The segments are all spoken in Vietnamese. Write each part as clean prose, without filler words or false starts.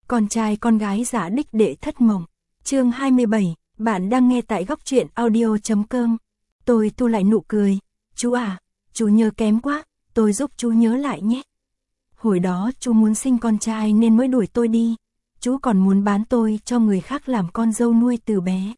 Con trai con gái giả đích đệ thất mộng. Chương 27, bạn đang nghe tại góc truyện audio.com. Tôi thu lại nụ cười. Chú à, chú nhớ kém quá, tôi giúp chú nhớ lại nhé. Hồi đó chú muốn sinh con trai nên mới đuổi tôi đi. Chú còn muốn bán tôi cho người khác làm con dâu nuôi từ bé.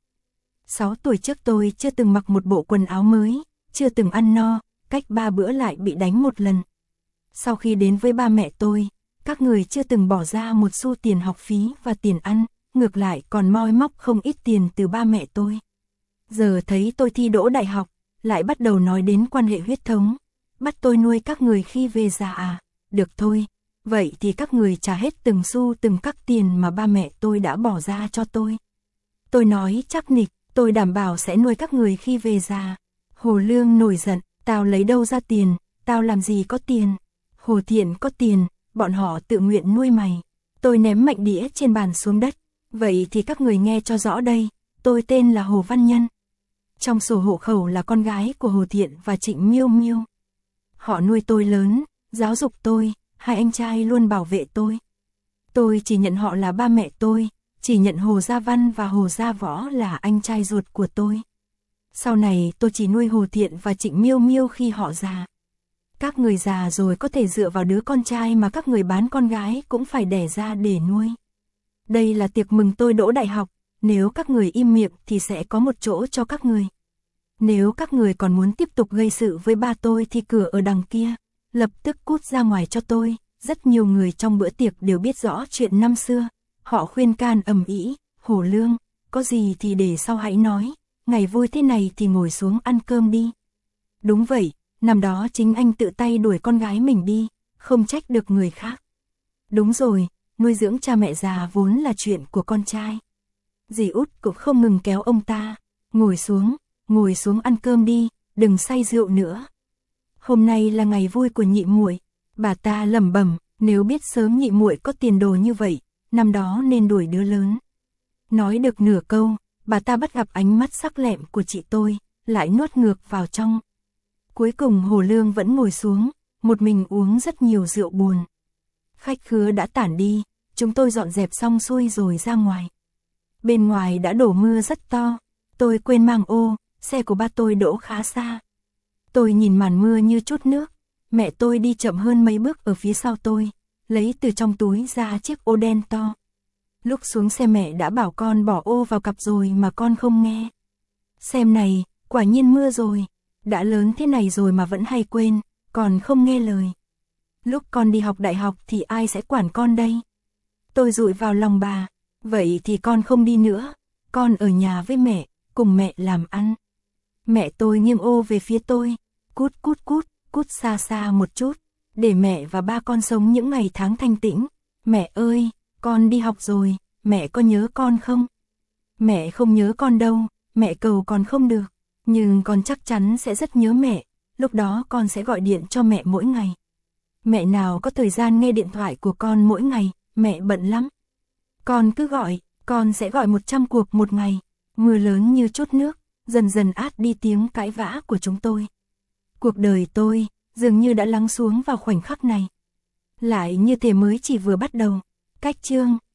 6 tuổi trước tôi chưa từng mặc một bộ quần áo mới, chưa từng ăn no, cách 3 bữa lại bị đánh một lần. Sau khi đến với ba mẹ tôi, các người chưa từng bỏ ra một xu tiền học phí và tiền ăn, ngược lại còn moi móc không ít tiền từ ba mẹ tôi. Giờ thấy tôi thi đỗ đại học, lại bắt đầu nói đến quan hệ huyết thống, bắt tôi nuôi các người khi về già à, được thôi, vậy thì các người trả hết từng xu từng cắc tiền mà ba mẹ tôi đã bỏ ra cho tôi. Tôi nói chắc nịch, tôi đảm bảo sẽ nuôi các người khi về già. Hồ Lương nổi giận, tao lấy đâu ra tiền, tao làm gì có tiền. Hồ Thiện có tiền, bọn họ tự nguyện nuôi mày. Tôi ném mạnh đĩa trên bàn xuống đất. Vậy thì các người nghe cho rõ đây, tôi tên là Hồ Văn Nhân. Trong sổ hộ khẩu là con gái của Hồ Thiện và Trịnh Miêu Miêu. Họ nuôi tôi lớn, giáo dục tôi, hai anh trai luôn bảo vệ tôi. Tôi chỉ nhận họ là ba mẹ tôi, chỉ nhận Hồ Gia Văn và Hồ Gia Võ là anh trai ruột của tôi. Sau này tôi chỉ nuôi Hồ Thiện và Trịnh Miêu Miêu khi họ già. Các người già rồi có thể dựa vào đứa con trai mà các người bán con gái cũng phải đẻ ra để nuôi. Đây là tiệc mừng tôi đỗ đại học, nếu các người im miệng thì sẽ có một chỗ cho các người. Nếu các người còn muốn tiếp tục gây sự với ba tôi thì cửa ở đằng kia, lập tức cút ra ngoài cho tôi. Rất nhiều người trong bữa tiệc đều biết rõ chuyện năm xưa. Họ khuyên can ầm ĩ, Hồ Lương, có gì thì để sau hãy nói, ngày vui thế này thì ngồi xuống ăn cơm đi. Đúng vậy, năm đó chính anh tự tay đuổi con gái mình đi, không trách được người khác. Đúng rồi, nuôi dưỡng cha mẹ già vốn là chuyện của con trai. Dì Út cũng không ngừng kéo ông ta, ngồi xuống ăn cơm đi, đừng say rượu nữa. Hôm nay là ngày vui của nhị muội, bà ta lẩm bẩm, nếu biết sớm nhị muội có tiền đồ như vậy, năm đó nên đuổi đứa lớn. Nói được nửa câu, bà ta bắt gặp ánh mắt sắc lẹm của chị tôi, lại nuốt ngược vào trong. Cuối cùng Hồ Lương vẫn ngồi xuống, một mình uống rất nhiều rượu buồn. Khách khứa đã tản đi, chúng tôi dọn dẹp xong xuôi rồi ra ngoài. Bên ngoài đã đổ mưa rất to, tôi quên mang ô, xe của ba tôi đỗ khá xa. Tôi nhìn màn mưa như chút nước, mẹ tôi đi chậm hơn mấy bước ở phía sau tôi, lấy từ trong túi ra chiếc ô đen to. Lúc xuống xe mẹ đã bảo con bỏ ô vào cặp rồi mà con không nghe. Xem này, quả nhiên mưa rồi, đã lớn thế này rồi mà vẫn hay quên, còn không nghe lời. Lúc con đi học đại học thì ai sẽ quản con đây? Tôi dụi vào lòng bà, vậy thì con không đi nữa, con ở nhà với mẹ, cùng mẹ làm ăn. Mẹ tôi nghiêng ô về phía tôi, cút xa xa một chút, để mẹ và ba con sống những ngày tháng thanh tĩnh. Mẹ ơi, con đi học rồi, mẹ có nhớ con không? Mẹ không nhớ con đâu, mẹ cầu con không được, nhưng con chắc chắn sẽ rất nhớ mẹ, lúc đó con sẽ gọi điện cho mẹ mỗi ngày. Mẹ nào có thời gian nghe điện thoại của con mỗi ngày, mẹ bận lắm. Con cứ gọi, con sẽ gọi 100 cuộc một ngày. Mưa lớn như chút nước, dần dần át đi tiếng cãi vã của chúng tôi. Cuộc đời tôi dường như đã lắng xuống vào khoảnh khắc này. Lại như thể mới chỉ vừa bắt đầu. Cách chương